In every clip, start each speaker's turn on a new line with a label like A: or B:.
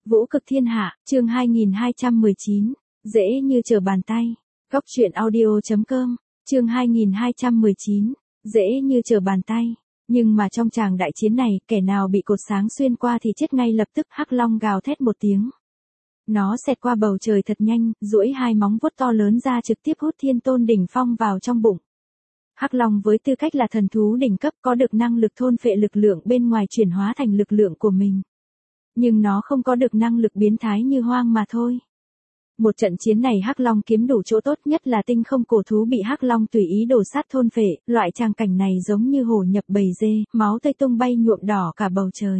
A: Vũ cực thiên hạ, chương 2219, dễ như trở bàn tay. Góc truyện audio.com, chương 2219, dễ như trở bàn tay. Nhưng mà trong tràng đại chiến này, kẻ nào bị cột sáng xuyên qua thì chết ngay lập tức. Hắc Long gào thét một tiếng. Nó xẹt qua bầu trời thật nhanh, duỗi hai móng vuốt to lớn ra trực tiếp hút Thiên Tôn đỉnh phong vào trong bụng. Hắc Long với tư cách là thần thú đỉnh cấp có được năng lực thôn phệ lực lượng bên ngoài chuyển hóa thành lực lượng của mình. Nhưng nó không có được năng lực biến thái như Hoang mà thôi. Một trận chiến này Hắc Long kiếm đủ chỗ tốt, nhất là tinh không cổ thú bị Hắc Long tùy ý đổ sát thôn phệ, loại tràng cảnh này giống như hổ nhập bầy dê, máu tươi tung bay nhuộm đỏ cả bầu trời.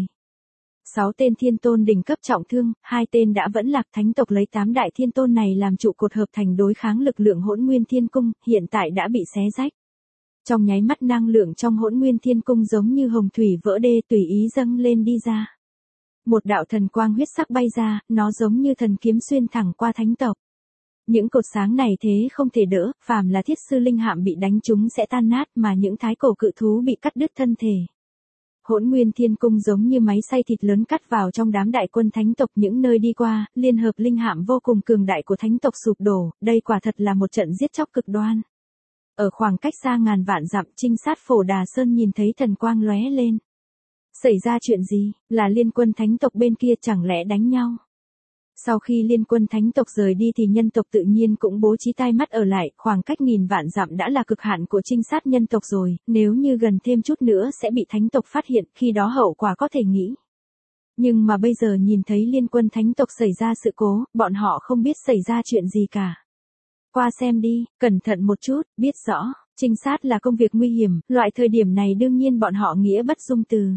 A: 6 tên thiên tôn đỉnh cấp trọng thương, 2 tên đã vẫn lạc. Thánh tộc lấy 8 đại thiên tôn này làm trụ cột hợp thành đối kháng lực lượng Hỗn Nguyên Thiên Cung, hiện tại đã bị xé rách. Trong nháy mắt năng lượng trong Hỗn Nguyên Thiên Cung giống như hồng thủy vỡ đê tùy ý dâng lên đi ra. Một đạo thần quang huyết sắc bay ra, nó giống như thần kiếm xuyên thẳng qua thánh tộc. Những cột sáng này thế không thể đỡ, phàm là thiết sư linh hạm bị đánh trúng sẽ tan nát, mà những thái cổ cự thú bị cắt đứt thân thể. Hỗn Nguyên Thiên Cung giống như máy xay thịt lớn cắt vào trong đám đại quân thánh tộc, những nơi đi qua, liên hợp linh hạm vô cùng cường đại của thánh tộc sụp đổ, đây quả thật là một trận giết chóc cực đoan. Ở khoảng cách xa ngàn vạn dặm, trinh sát Phổ Đà Sơn nhìn thấy thần quang lóe lên. Xảy ra chuyện gì, là liên quân thánh tộc bên kia chẳng lẽ đánh nhau? Sau khi liên quân thánh tộc rời đi thì nhân tộc tự nhiên cũng bố trí tai mắt ở lại, khoảng cách nghìn vạn dặm đã là cực hạn của trinh sát nhân tộc rồi, nếu như gần thêm chút nữa sẽ bị thánh tộc phát hiện, khi đó hậu quả có thể nghĩ. Nhưng mà bây giờ nhìn thấy liên quân thánh tộc xảy ra sự cố, bọn họ không biết xảy ra chuyện gì cả. Qua xem đi, cẩn thận một chút, biết rõ, trinh sát là công việc nguy hiểm, loại thời điểm này đương nhiên bọn họ nghĩa bất dung từ.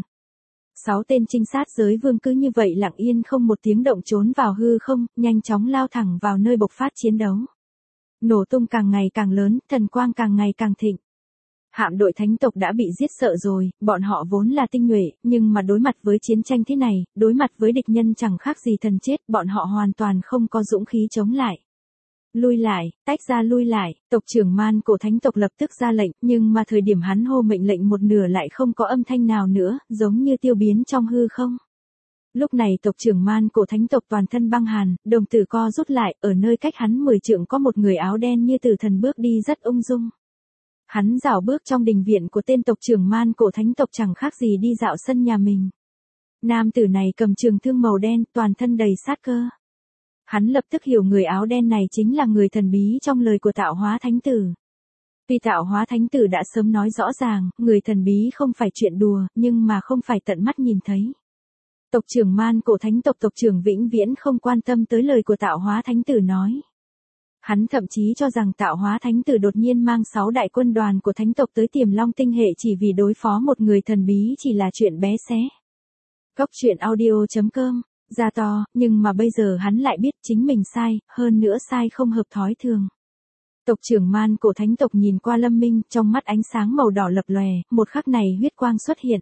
A: 6 tên trinh sát giới vương cứ như vậy lặng yên không một tiếng động trốn vào hư không, nhanh chóng lao thẳng vào nơi bộc phát chiến đấu. Nổ tung càng ngày càng lớn, thần quang càng ngày càng thịnh. Hạm đội thánh tộc đã bị giết sợ rồi, bọn họ vốn là tinh nhuệ, nhưng mà đối mặt với chiến tranh thế này, đối mặt với địch nhân chẳng khác gì thần chết, bọn họ hoàn toàn không có dũng khí chống lại. Lui lại, tách ra lui lại, tộc trưởng Man Cổ thánh tộc lập tức ra lệnh, nhưng mà thời điểm hắn hô mệnh lệnh một nửa lại không có âm thanh nào nữa, giống như tiêu biến trong hư không. Lúc này tộc trưởng Man Cổ thánh tộc toàn thân băng hàn, đồng tử co rút lại, ở nơi cách hắn 10 trượng có một người áo đen như tử thần bước đi rất ung dung. Hắn dạo bước trong đình viện của tên tộc trưởng Man Cổ thánh tộc chẳng khác gì đi dạo sân nhà mình. Nam tử này cầm trường thương màu đen, toàn thân đầy sát cơ. Hắn lập tức hiểu người áo đen này chính là người thần bí trong lời của Tạo Hóa Thánh Tử. Tuy Tạo Hóa Thánh Tử đã sớm nói rõ ràng, người thần bí không phải chuyện đùa, nhưng mà không phải tận mắt nhìn thấy. Tộc trưởng Man Cổ thánh tộc tộc trưởng vĩnh viễn không quan tâm tới lời của Tạo Hóa Thánh Tử nói. Hắn thậm chí cho rằng Tạo Hóa Thánh Tử đột nhiên mang 6 đại quân đoàn của thánh tộc tới Tiềm Long tinh hệ chỉ vì đối phó một người thần bí chỉ là chuyện bé xé. Góc truyện audio.com ra to, nhưng mà bây giờ hắn lại biết chính mình sai, hơn nữa sai không hợp thói thường. Tộc trưởng Man Cổ thánh tộc nhìn qua Lâm Minh, trong mắt ánh sáng màu đỏ lập lòe, một khắc này huyết quang xuất hiện.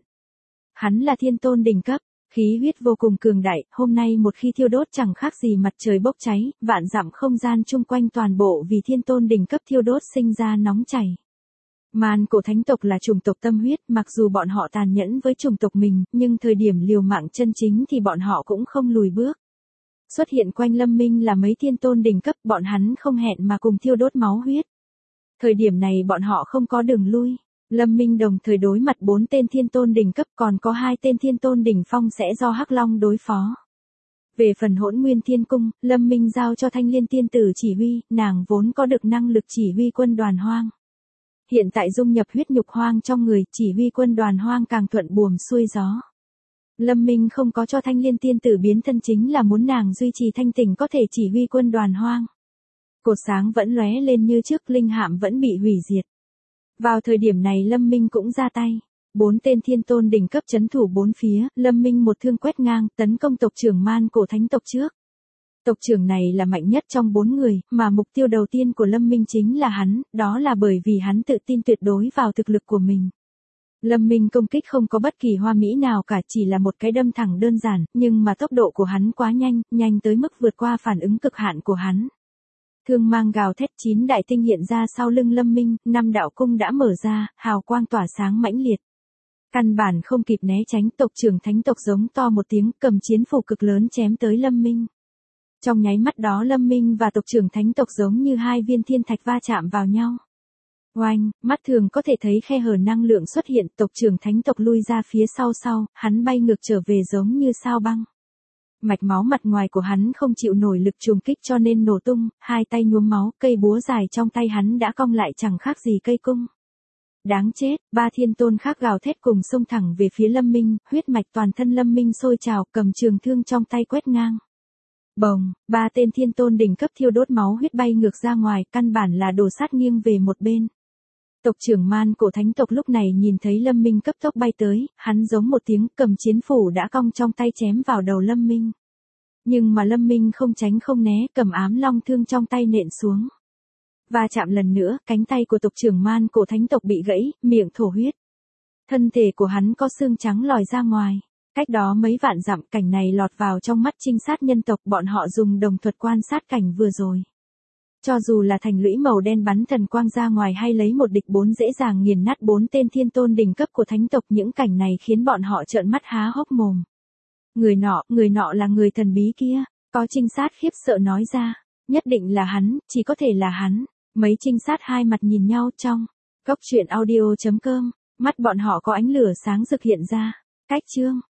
A: Hắn là thiên tôn đỉnh cấp, khí huyết vô cùng cường đại, hôm nay một khi thiêu đốt chẳng khác gì mặt trời bốc cháy, vạn dặm không gian chung quanh toàn bộ vì thiên tôn đỉnh cấp thiêu đốt sinh ra nóng chảy. Man Cổ thánh tộc là chủng tộc tâm huyết, mặc dù bọn họ tàn nhẫn với chủng tộc mình, nhưng thời điểm liều mạng chân chính thì bọn họ cũng không lùi bước. Xuất hiện quanh Lâm Minh là mấy thiên tôn đỉnh cấp, bọn hắn không hẹn mà cùng thiêu đốt máu huyết. Thời điểm này bọn họ không có đường lui. Lâm Minh đồng thời đối mặt 4 tên thiên tôn đỉnh cấp, còn có 2 tên thiên tôn đỉnh phong sẽ do Hắc Long đối phó. Về phần Hỗn Nguyên Thiên Cung, Lâm Minh giao cho Thanh Liên tiên tử chỉ huy, nàng vốn có được năng lực chỉ huy quân đoàn Hoang. Hiện tại dung nhập huyết nhục Hoang trong người, chỉ huy quân đoàn Hoang càng thuận buồm xuôi gió. Lâm Minh không có cho Thanh Liên tiên tử biến thân chính là muốn nàng duy trì thanh tỉnh có thể chỉ huy quân đoàn Hoang. Cột sáng vẫn lóe lên như trước, linh hạm vẫn bị hủy diệt. Vào thời điểm này Lâm Minh cũng ra tay. 4 tên thiên tôn đỉnh cấp trấn thủ bốn phía, Lâm Minh một thương quét ngang, tấn công tộc trưởng Man Cổ thánh tộc trước. Tộc trưởng này là mạnh nhất trong 4 người, mà mục tiêu đầu tiên của Lâm Minh chính là hắn, đó là bởi vì hắn tự tin tuyệt đối vào thực lực của mình. Lâm Minh công kích không có bất kỳ hoa mỹ nào cả, chỉ là một cái đâm thẳng đơn giản, nhưng mà tốc độ của hắn quá nhanh, nhanh tới mức vượt qua phản ứng cực hạn của hắn. Thương mang gào thét, 9 đại tinh hiện ra sau lưng Lâm Minh, 5 đạo cung đã mở ra, hào quang tỏa sáng mãnh liệt. Căn bản không kịp né tránh, tộc trưởng thánh tộc giống to một tiếng, cầm chiến phủ cực lớn chém tới Lâm Minh. Trong nháy mắt đó Lâm Minh và tộc trưởng thánh tộc giống như hai viên thiên thạch va chạm vào nhau. Oanh, mắt thường có thể thấy khe hở năng lượng xuất hiện, tộc trưởng thánh tộc lui ra phía sau, hắn bay ngược trở về giống như sao băng. Mạch máu mặt ngoài của hắn không chịu nổi lực trùng kích cho nên nổ tung, hai tay nhuốm máu, cây búa dài trong tay hắn đã cong lại chẳng khác gì cây cung. Đáng chết, ba thiên tôn khác gào thét cùng xông thẳng về phía Lâm Minh, huyết mạch toàn thân Lâm Minh sôi trào, cầm trường thương trong tay quét ngang. Bồng, ba tên thiên tôn đỉnh cấp thiêu đốt máu huyết bay ngược ra ngoài, căn bản là đổ sát nghiêng về một bên. Tộc trưởng Man Cổ thánh tộc lúc này nhìn thấy Lâm Minh cấp tốc bay tới, hắn giống một tiếng, cầm chiến phủ đã cong trong tay chém vào đầu Lâm Minh. Nhưng mà Lâm Minh không tránh không né, cầm ám long thương trong tay nện xuống. Và chạm lần nữa, cánh tay của tộc trưởng Man Cổ thánh tộc bị gãy, miệng thổ huyết. Thân thể của hắn có xương trắng lòi ra ngoài. Cách đó mấy vạn dặm, cảnh này lọt vào trong mắt trinh sát nhân tộc, bọn họ dùng đồng thuật quan sát cảnh vừa rồi. Cho dù là thành lũy màu đen bắn thần quang ra ngoài hay lấy một địch bốn dễ dàng nghiền nát bốn tên thiên tôn đỉnh cấp của thánh tộc, những cảnh này khiến bọn họ trợn mắt há hốc mồm. Người nọ là người thần bí kia, có trinh sát khiếp sợ nói ra, nhất định là hắn, chỉ có thể là hắn. Mấy trinh sát hai mặt nhìn nhau trong góc truyện audio.com, mắt bọn họ có ánh lửa sáng rực hiện ra. Cách chương